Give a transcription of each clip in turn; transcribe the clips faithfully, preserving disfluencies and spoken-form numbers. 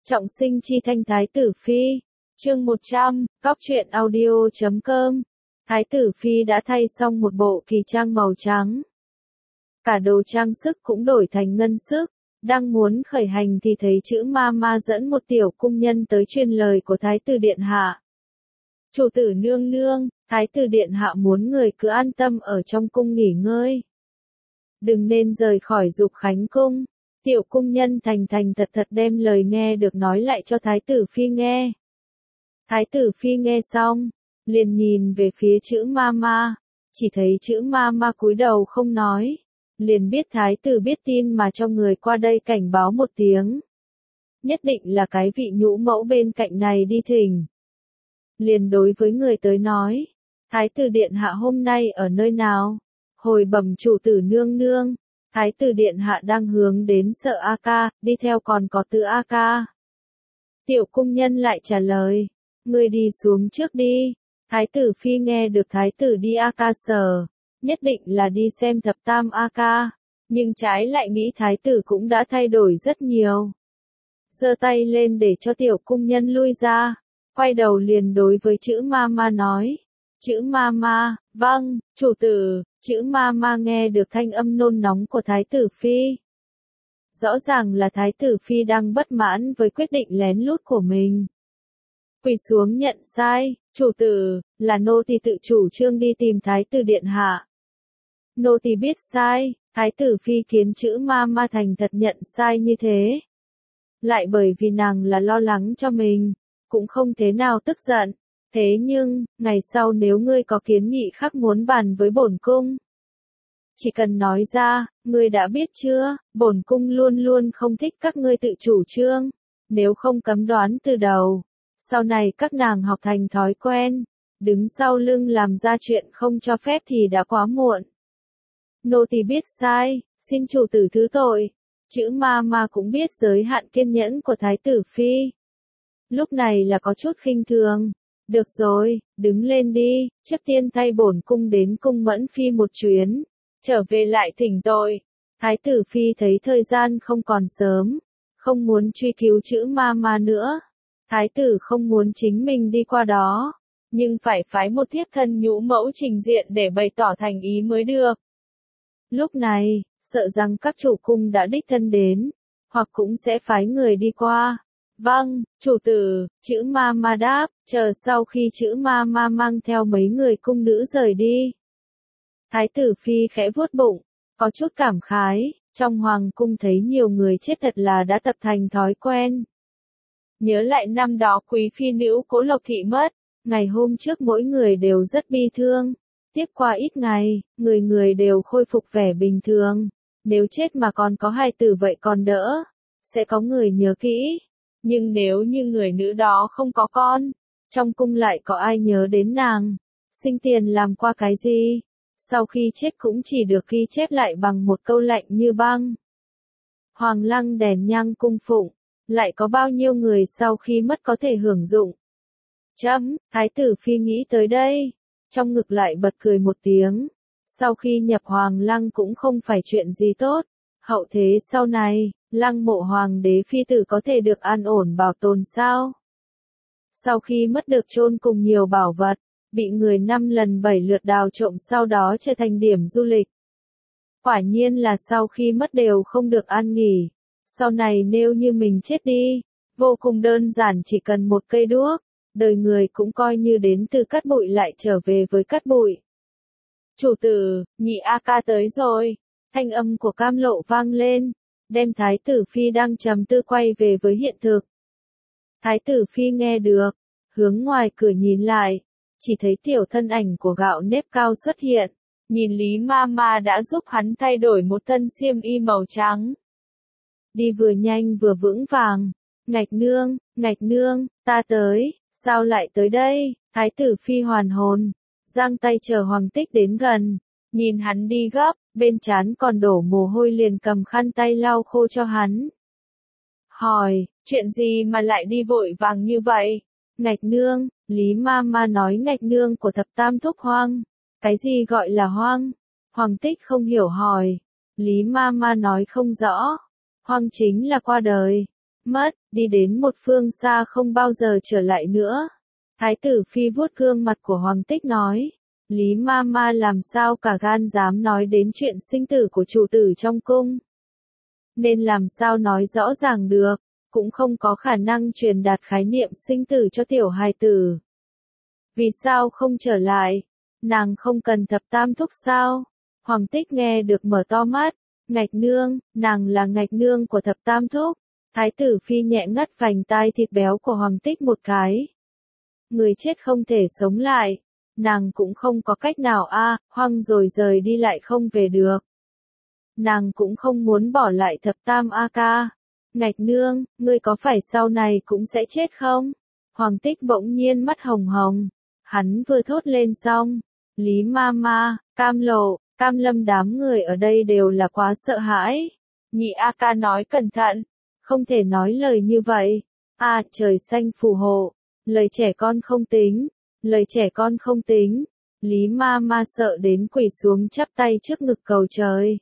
Trọng sinh chi thanh Thái tử Phi. Chương một trăm, Cóc truyện audio chấm com. Thái tử Phi đã thay xong một bộ kỳ trang màu trắng. Cả đồ trang sức cũng đổi thành ngân sức. Đang muốn khởi hành thì thấy chữ ma ma dẫn một tiểu cung nhân tới truyền lời của Thái tử Điện Hạ. Chủ tử nương nương, Thái tử Điện Hạ muốn người cứ an tâm ở trong cung nghỉ ngơi. Đừng nên rời khỏi Dục Khánh cung. Tiểu cung nhân thành thành thật thật đem lời nghe được nói lại cho Thái tử Phi nghe. Thái tử Phi nghe xong, liền nhìn về phía chữ ma ma, chỉ thấy chữ ma ma cúi đầu không nói, liền biết Thái tử biết tin mà cho người qua đây cảnh báo một tiếng. Nhất định là cái vị nhũ mẫu bên cạnh này đi thỉnh. Liền đối với người tới nói, Thái tử Điện Hạ hôm nay ở nơi nào? Hồi bẩm chủ tử nương nương. Thái tử Điện Hạ đang hướng đến Sợ A Ca, đi theo còn có Từ A Ca. Tiểu cung nhân lại trả lời, ngươi đi xuống trước đi. Thái tử Phi nghe được Thái tử đi A Ca Sở, nhất định là đi xem thập tam A Ca, nhưng trái lại nghĩ Thái tử cũng đã thay đổi rất nhiều. Giơ tay lên để cho tiểu cung nhân lui ra, quay đầu liền đối với chữ ma ma nói, chữ ma ma, vâng, chủ tử. Chữ ma ma nghe được thanh âm nôn nóng của Thái tử Phi. Rõ ràng là Thái tử Phi đang bất mãn với quyết định lén lút của mình. Quỳ xuống nhận sai, chủ tử, là nô tỳ tự chủ trương đi tìm Thái tử Điện Hạ. Nô tỳ biết sai, Thái tử Phi kiến chữ ma ma thành thật nhận sai như thế. Lại bởi vì nàng là lo lắng cho mình, cũng không thế nào tức giận. Thế nhưng, ngày sau nếu ngươi có kiến nghị khác muốn bàn với bổn cung, chỉ cần nói ra, ngươi đã biết chưa, bổn cung luôn luôn không thích các ngươi tự chủ trương, nếu không cấm đoán từ đầu, sau này các nàng học thành thói quen, đứng sau lưng làm ra chuyện không cho phép thì đã quá muộn. Nô tỳ biết sai, xin chủ tử thứ tội. Chữ ma ma cũng biết giới hạn kiên nhẫn của Thái tử Phi. Lúc này là có chút khinh thường. Được rồi, đứng lên đi, trước tiên thay bổn cung đến cung Mẫn Phi một chuyến, trở về lại thỉnh tội. Thái tử Phi thấy thời gian không còn sớm, không muốn truy cứu chữ ma ma nữa. Thái tử không muốn chính mình đi qua đó, nhưng phải phái một thiếp thân nhũ mẫu trình diện để bày tỏ thành ý mới được. Lúc này, sợ rằng các chủ cung đã đích thân đến, hoặc cũng sẽ phái người đi qua. Vâng, chủ tử, chữ ma ma đáp, chờ sau khi chữ ma ma mang theo mấy người cung nữ rời đi. Thái tử Phi khẽ vuốt bụng, có chút cảm khái, trong hoàng cung thấy nhiều người chết thật là đã tập thành thói quen. Nhớ lại năm đó quý phi nữ Cố Lộc Thị mất, ngày hôm trước mỗi người đều rất bi thương. Tiếp qua ít ngày, người người đều khôi phục vẻ bình thường. Nếu chết mà còn có hài tử vậy còn đỡ, sẽ có người nhớ kỹ. Nhưng nếu như người nữ đó không có con, trong cung lại có ai nhớ đến nàng, sinh tiền làm qua cái gì, sau khi chết cũng chỉ được ghi chép lại bằng một câu lạnh như băng. Hoàng lăng đèn nhang cung phụng, lại có bao nhiêu người sau khi mất có thể hưởng dụng. Chấm, Thái tử Phi nghĩ tới đây, trong ngực lại bật cười một tiếng, sau khi nhập hoàng lăng cũng không phải chuyện gì tốt, hậu thế sau này, lăng mộ hoàng đế phi tử có thể được an ổn bảo tồn sao? Sau khi mất được chôn cùng nhiều bảo vật, bị người năm lần bảy lượt đào trộm sau đó trở thành điểm du lịch. Quả nhiên là sau khi mất đều không được an nghỉ. Sau này nếu như mình chết đi, vô cùng đơn giản chỉ cần một cây đuốc, đời người cũng coi như đến từ cát bụi lại trở về với cát bụi. Chủ tử, nhị A Ca tới rồi, thanh âm của Cam Lộ vang lên, đem Thái tử Phi đang trầm tư quay về với hiện thực. Thái tử Phi nghe được, hướng ngoài cửa nhìn lại, chỉ thấy tiểu thân ảnh của Gạo Nếp Cao xuất hiện, nhìn Lý ma ma đã giúp hắn thay đổi một thân xiêm y màu trắng. Đi vừa nhanh vừa vững vàng, Ngạch nương, Ngạch nương, ta tới, sao lại tới đây? Thái tử Phi hoàn hồn, giang tay chờ Hoàng Tích đến gần, nhìn hắn đi gấp, bên trán còn đổ mồ hôi liền cầm khăn tay lau khô cho hắn. Hỏi, chuyện gì mà lại đi vội vàng như vậy? Ngạch nương, Lý ma ma nói ngạch nương của thập tam thúc Hoang. Cái gì gọi là Hoang? Hoàng Tích không hiểu hỏi. Lý ma ma nói không rõ. Hoang chính là qua đời. mất, đi đến một phương xa không bao giờ trở lại nữa. Thái tử phi vuốt gương mặt của Hoàng Tích nói, Lý ma ma làm sao cả gan dám nói đến chuyện sinh tử của chủ tử trong cung. Nên làm sao nói rõ ràng được, cũng không có khả năng truyền đạt khái niệm sinh tử cho tiểu hài tử. Vì sao không trở lại? Nàng không cần thập tam thúc sao? Hoàng Tích nghe được mở to mắt, Ngạch nương, nàng là Ngạch nương của thập tam thúc. Thái tử phi nhẹ ngắt vành tai thịt béo của Hoàng Tích một cái. Người chết không thể sống lại, nàng cũng không có cách nào a, à, hoang rồi rời đi lại không về được. Nàng cũng không muốn bỏ lại thập tam a ca. Ngạch nương, ngươi có phải sau này cũng sẽ chết không? Hoàng Tích bỗng nhiên mắt hồng hồng, hắn vừa thốt lên xong, Lý ma ma, Cam Lộ, Cam Lâm đám người ở đây đều là quá sợ hãi. Nhị a ca nói cẩn thận, không thể nói lời như vậy. À trời xanh phù hộ, lời trẻ con không tính, lời trẻ con không tính. Lý ma ma sợ đến quỳ xuống chắp tay trước ngực cầu trời.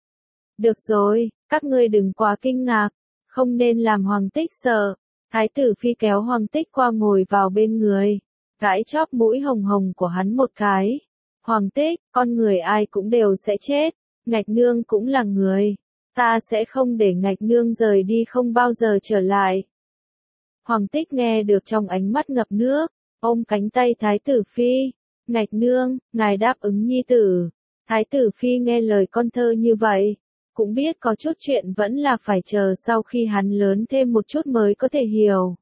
Được rồi, các ngươi đừng quá kinh ngạc, không nên làm Hoàng Tích sợ. Thái tử phi kéo Hoàng Tích qua ngồi vào bên người, gãi chóp mũi hồng hồng của hắn một cái. Hoàng Tích, con người ai cũng đều sẽ chết, Ngạch nương cũng là người. Ta sẽ không để Ngạch nương rời đi không bao giờ trở lại. Hoàng Tích nghe được trong ánh mắt ngập nước, ôm cánh tay Thái tử phi. Ngạch nương, ngài đáp ứng nhi tử. Thái tử phi nghe lời con thơ như vậy, cũng biết có chút chuyện vẫn là phải chờ sau khi hắn lớn thêm một chút mới có thể hiểu.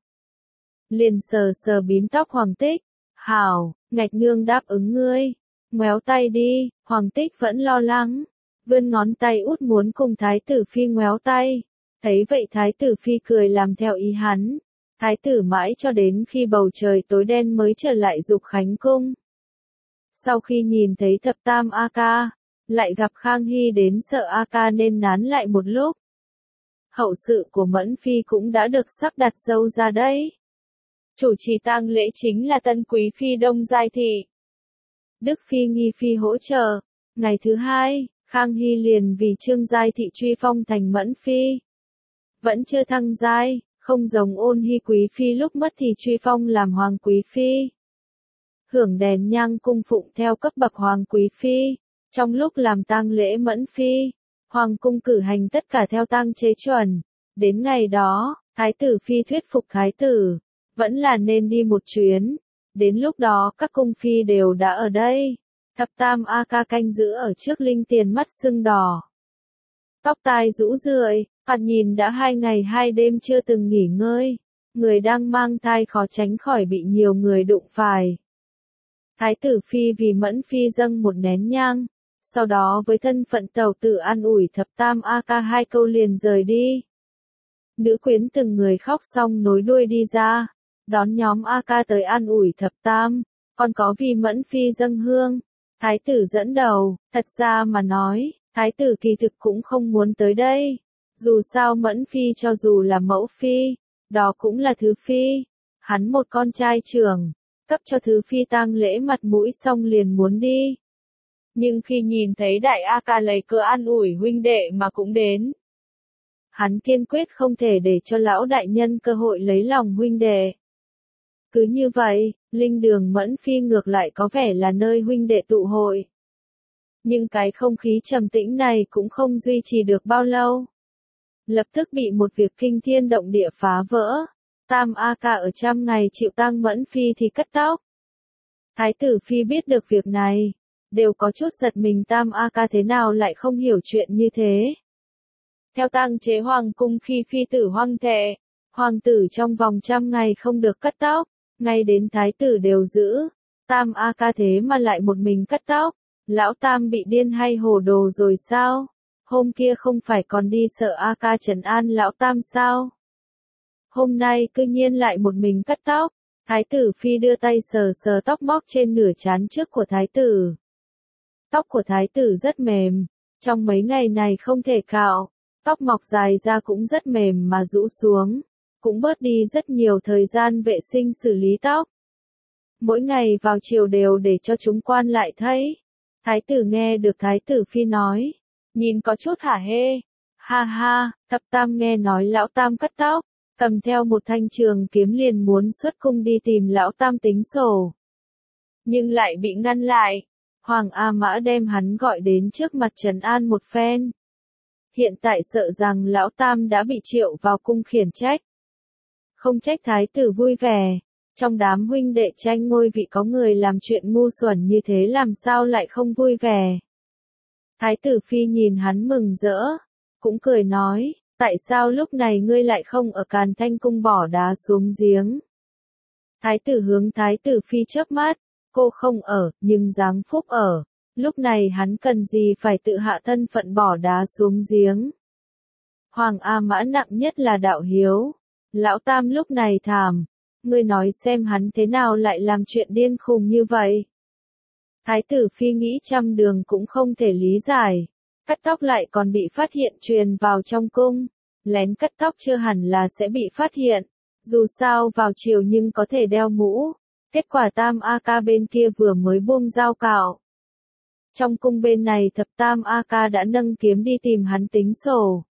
Liền sờ sờ bím tóc Hoàng Tích. Hảo, Ngạch nương đáp ứng ngươi. Ngoéo tay đi, Hoàng Tích vẫn lo lắng. Vươn ngón tay út muốn cùng Thái tử phi ngoéo tay. Thấy vậy Thái tử phi cười làm theo ý hắn. Thái tử mãi cho đến khi bầu trời tối đen mới trở lại Dục Khánh cung. Sau khi nhìn thấy thập tam A ca, lại gặp Khang Hy đến sợ A ca nên nán lại một lúc. Hậu sự của Mẫn Phi cũng đã được sắp đặt dâu ra đấy. Chủ trì tang lễ chính là tân quý phi Đông Giai Thị. Đức Phi Nghi Phi hỗ trợ. Ngày thứ hai, Khang Hy liền vì Trương Giai Thị truy phong thành Mẫn Phi. Vẫn chưa thăng giai, không giống Ôn Hy Quý Phi lúc mất thì truy phong làm Hoàng Quý Phi. Hưởng đèn nhang cung phụng theo cấp bậc Hoàng Quý Phi. Trong lúc làm tang lễ Mẫn Phi, Hoàng cung cử hành tất cả theo tang chế chuẩn. Đến ngày đó, Thái tử Phi thuyết phục Thái tử, vẫn là nên đi một chuyến. Đến lúc đó các cung phi đều đã ở đây. Thập tam A ca canh giữ ở trước linh tiền mắt sưng đỏ. Tóc tai rũ rượi, mặt nhìn đã hai ngày hai đêm chưa từng nghỉ ngơi. Người đang mang thai khó tránh khỏi bị nhiều người đụng phải. Thái tử Phi vì Mẫn Phi dâng một nén nhang. Sau đó với thân phận tàu tử an ủi thập tam A ca hai câu liền rời đi. Nữ quyến từng người khóc xong nối đuôi đi ra. Đón nhóm A ca tới an ủi thập tam, còn có vì Mẫn Phi dâng hương. Thái tử dẫn đầu, thật ra mà nói, Thái tử kỳ thực cũng không muốn tới đây. Dù sao Mẫn Phi cho dù là mẫu phi, đó cũng là thứ phi. Hắn một con trai trưởng, cấp cho thứ phi tang lễ mặt mũi xong liền muốn đi. Nhưng khi nhìn thấy đại A ca lấy cớ an ủi huynh đệ mà cũng đến. Hắn kiên quyết không thể để cho lão đại nhân cơ hội lấy lòng huynh đệ. Cứ như vậy, linh đường Mẫn Phi ngược lại có vẻ là nơi huynh đệ tụ hội. Nhưng cái không khí trầm tĩnh này cũng không duy trì được bao lâu. Lập tức bị một việc kinh thiên động địa phá vỡ. Tam A ca ở trăm ngày chịu tang Mẫn Phi thì cắt tóc. Thái tử Phi biết được việc này, đều có chút giật mình Tam A ca thế nào lại không hiểu chuyện như thế. Theo tang chế hoàng cung khi phi tử hoang thệ, hoàng tử trong vòng trăm ngày không được cắt tóc. Ngay đến thái tử đều giữ. Tam A ca thế mà lại một mình cắt tóc. Lão Tam bị điên hay hồ đồ rồi sao? Hôm kia không phải còn đi sợ A ca trấn an lão Tam sao? Hôm nay cư nhiên lại một mình cắt tóc. Thái tử Phi đưa tay sờ sờ tóc móc trên nửa trán trước của thái tử. Tóc của thái tử rất mềm. Trong mấy ngày này không thể cạo. Tóc mọc dài ra cũng rất mềm mà rũ xuống. Cũng bớt đi rất nhiều thời gian vệ sinh xử lý tóc. Mỗi ngày vào chiều đều để cho chúng quan lại thấy. Thái tử nghe được Thái tử Phi nói, nhìn có chút hả hê. Ha ha, thập tam nghe nói lão Tam cắt tóc, cầm theo một thanh trường kiếm liền muốn xuất cung đi tìm lão tam tính sổ. Nhưng lại bị ngăn lại. Hoàng A Mã đem hắn gọi đến trước mặt trấn an một phen. Hiện tại sợ rằng lão tam đã bị triệu vào cung khiển trách. Không trách thái tử vui vẻ. Trong đám huynh đệ tranh ngôi vị có người làm chuyện ngu xuẩn như thế làm sao lại không vui vẻ. Thái tử phi nhìn hắn mừng rỡ, cũng cười nói, tại sao lúc này ngươi lại không ở Càn Thanh cung bỏ đá xuống giếng. Thái tử hướng thái tử phi chớp mắt, cô không ở, nhưng giáng phúc ở, lúc này hắn cần gì phải tự hạ thân phận bỏ đá xuống giếng. Hoàng A Mã nặng nhất là đạo hiếu, lão tam lúc này thảm. Ngươi nói xem hắn thế nào lại làm chuyện điên khùng như vậy. Thái tử phi nghĩ trăm đường cũng không thể lý giải. Cắt tóc lại còn bị phát hiện truyền vào trong cung. Lén cắt tóc chưa hẳn là sẽ bị phát hiện. Dù sao vào chiều nhưng có thể đeo mũ. Kết quả tam A ca bên kia vừa mới buông dao cạo. Trong cung bên này thập tam A ca đã nâng kiếm đi tìm hắn tính sổ.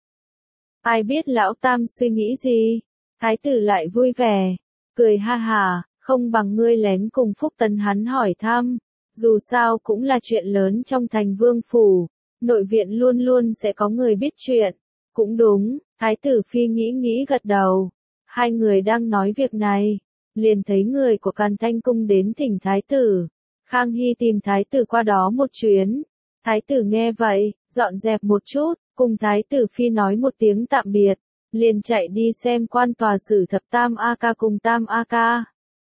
Ai biết lão tam suy nghĩ gì. Thái tử lại vui vẻ. Cười ha hà, không bằng ngươi lén cùng Phúc Tấn hắn hỏi thăm, dù sao cũng là chuyện lớn trong thành vương phủ, nội viện luôn luôn sẽ có người biết chuyện, cũng đúng, thái tử phi nghĩ nghĩ gật đầu, hai người đang nói việc này, liền thấy người của Càn Thanh cung đến thỉnh thái tử, Khang Hy tìm thái tử qua đó một chuyến, thái tử nghe vậy, dọn dẹp một chút, cùng thái tử phi nói một tiếng tạm biệt. Liền chạy đi xem quan tòa xử thập tam A ca cùng tam A ca.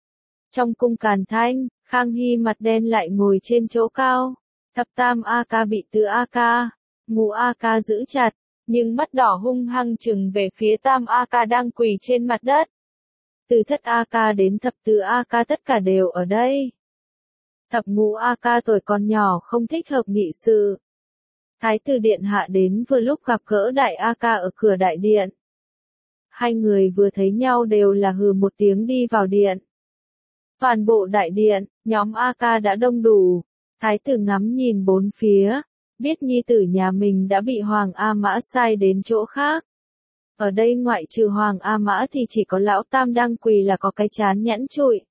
Trong cung Càn Thanh, Khang Hy mặt đen lại ngồi trên chỗ cao. Thập tam A ca bị tứ A ca, ngũ A ca giữ chặt, nhưng mắt đỏ hung hăng trừng về phía tam A ca đang quỳ trên mặt đất. Từ thất A ca đến thập tứ A ca tất cả đều ở đây. Thập ngũ A ca tuổi còn nhỏ không thích hợp nghị sự. Thái tử điện hạ đến vừa lúc gặp gỡ đại A ca ở cửa đại điện. Hai người vừa thấy nhau đều là hừ một tiếng đi vào điện. Toàn bộ đại điện, nhóm A ca đã đông đủ. Thái tử ngắm nhìn bốn phía, biết nhi tử nhà mình đã bị Hoàng A Mã sai đến chỗ khác. Ở đây ngoại trừ Hoàng A Mã thì chỉ có lão tam đang quỳ là có cái chán nhẵn trụi.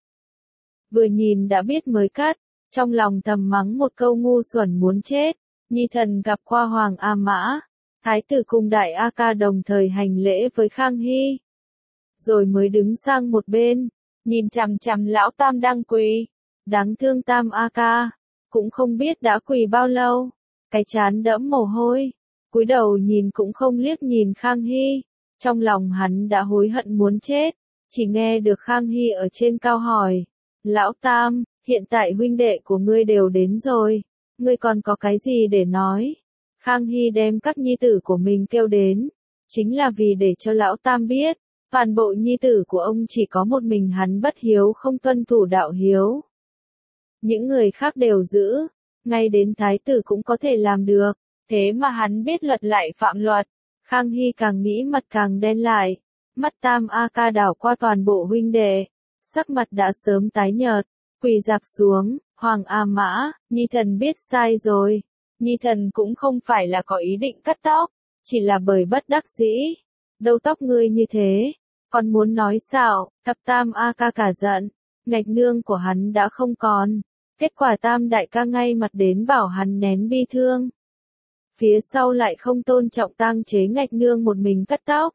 Vừa nhìn đã biết mới cắt, trong lòng thầm mắng một câu ngu xuẩn muốn chết. Nhi thần gặp qua Hoàng A Mã. Thái tử cùng đại A ca đồng thời hành lễ với Khang Hy. Rồi mới đứng sang một bên, nhìn chằm chằm lão tam đang quỳ. Đáng thương tam A ca, cũng không biết đã quỳ bao lâu. Cái trán đẫm mồ hôi, cúi đầu nhìn cũng không liếc nhìn Khang Hy. Trong lòng hắn đã hối hận muốn chết, chỉ nghe được Khang Hy ở trên cao hỏi. Lão tam, hiện tại huynh đệ của ngươi đều đến rồi, ngươi còn có cái gì để nói? Khang Hy đem các nhi tử của mình kêu đến, chính là vì để cho lão tam biết, toàn bộ nhi tử của ông chỉ có một mình hắn bất hiếu không tuân thủ đạo hiếu. Những người khác đều giữ, ngay đến thái tử cũng có thể làm được, thế mà hắn biết luật lại phạm luật. Khang Hy càng nghĩ mặt càng đen lại, mắt tam A ca đảo qua toàn bộ huynh đệ, sắc mặt đã sớm tái nhợt, quỳ dạp xuống, Hoàng A Mã, nhi thần biết sai rồi. Nhi thần cũng không phải là có ý định cắt tóc, chỉ là bởi bất đắc dĩ. Đâu tóc ngươi như thế, còn muốn nói sao? Thập tam A ca cả giận, ngạch nương của hắn đã không còn. Kết quả tam đại ca ngay mặt đến bảo hắn nén bi thương. Phía sau lại không tôn trọng tang chế ngạch nương một mình cắt tóc.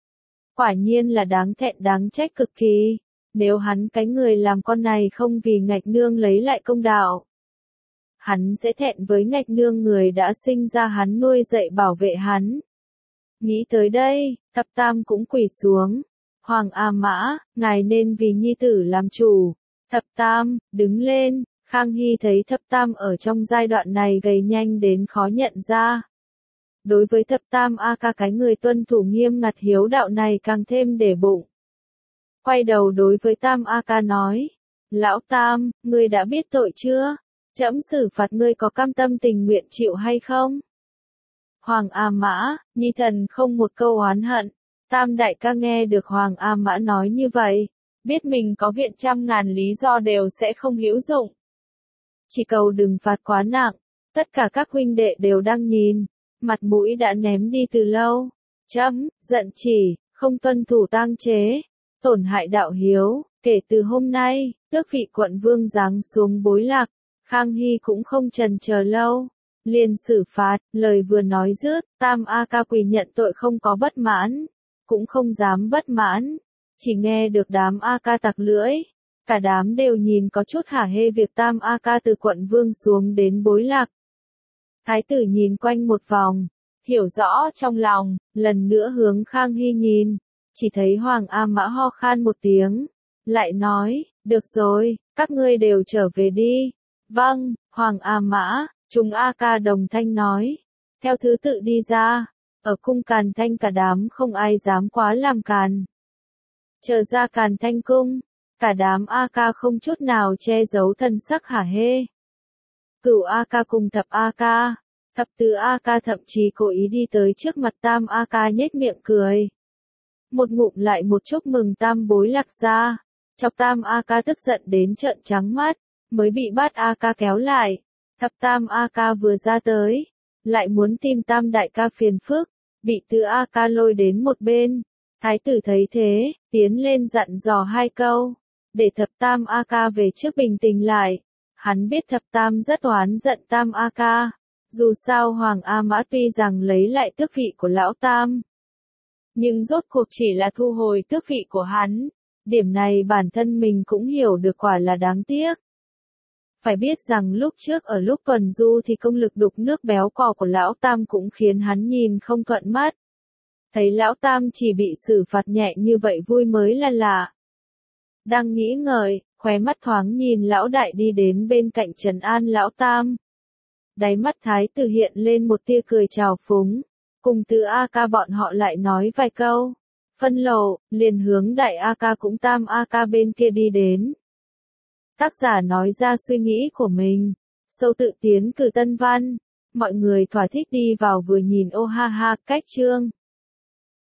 Quả nhiên là đáng thẹn đáng trách cực kỳ. Nếu hắn cái người làm con này không vì ngạch nương lấy lại công đạo, hắn sẽ thẹn với ngạch nương người đã sinh ra hắn nuôi dạy bảo vệ hắn. Nghĩ tới đây, thập tam cũng quỳ xuống. Hoàng A Mã, ngài nên vì nhi tử làm chủ. Thập tam, đứng lên. Khang Hy thấy thập tam ở trong giai đoạn này gầy nhanh đến khó nhận ra. Đối với thập tam A ca cái người tuân thủ nghiêm ngặt hiếu đạo này càng thêm để bụng. Quay đầu đối với tam A ca nói. Lão tam, ngươi đã biết tội chưa? Trẫm xử phạt ngươi có cam tâm tình nguyện chịu hay không? Hoàng A Mã, nhi thần không một câu oán hận. Tam đại ca nghe được Hoàng A Mã nói như vậy, biết mình có viện trăm ngàn lý do đều sẽ không hữu dụng. Chỉ cầu đừng phạt quá nặng, tất cả các huynh đệ đều đang nhìn, mặt mũi đã ném đi từ lâu. Trẫm giận chỉ, không tuân thủ tang chế, tổn hại đạo hiếu, kể từ hôm nay, tước vị quận vương giáng xuống Bối Lạc, Khang Hy cũng không chần chờ lâu, liền xử phạt, lời vừa nói dứt, Tam A Ca quỳ nhận tội không có bất mãn, cũng không dám bất mãn, chỉ nghe được đám A Ca tặc lưỡi, cả đám đều nhìn có chút hả hê việc Tam A Ca từ quận vương xuống đến Bối Lạc. Thái tử nhìn quanh một vòng, hiểu rõ trong lòng, lần nữa hướng Khang Hy nhìn, chỉ thấy Hoàng A Mã ho khan một tiếng, lại nói, được rồi, các ngươi đều trở về đi. Vâng, Hoàng A Mã, chúng A Ca đồng thanh nói, theo thứ tự đi ra, ở cung Càn Thanh cả đám không ai dám quá làm càn. Trở ra Càn Thanh cung, cả đám A Ca không chút nào che giấu thân sắc hả hê. Cửu A Ca cùng thập A Ca, thập tứ A Ca thậm chí cố ý đi tới trước mặt Tam A Ca nhếch miệng cười. Một ngụm lại một chúc mừng Tam Bối Lạc ra, chọc Tam A Ca tức giận đến trợn trắng mắt, mới bị Bát A Ca kéo lại. Thập Tam A Ca vừa ra tới, lại muốn tìm Tam Đại Ca phiền phức, bị Tứ A Ca lôi đến một bên. Thái tử thấy thế, tiến lên dặn dò hai câu, để thập Tam A Ca về trước bình tĩnh lại. Hắn biết thập Tam rất oán giận Tam A Ca, dù sao Hoàng A Mã tuy rằng lấy lại tước vị của lão Tam, nhưng rốt cuộc chỉ là thu hồi tước vị của hắn, điểm này bản thân mình cũng hiểu được quả là đáng tiếc. Phải biết rằng lúc trước ở lúc tuần du thì công lực đục nước béo cò của lão Tam cũng khiến hắn nhìn không thuận mắt. Thấy lão Tam chỉ bị xử phạt nhẹ như vậy vui mới là lạ. Đang nghĩ ngợi, khóe mắt thoáng nhìn lão đại đi đến bên cạnh trấn an lão Tam. Đáy mắt thái tử hiện lên một tia cười trào phúng, cùng Tứ A Ca bọn họ lại nói vài câu. Phân lộ, liền hướng Đại A Ca cũng Tam A Ca bên kia đi đến. Tác giả nói ra suy nghĩ của mình, sâu tự tiến cử tân văn, mọi người thỏa thích đi vào vừa nhìn ô ha ha, cách chương.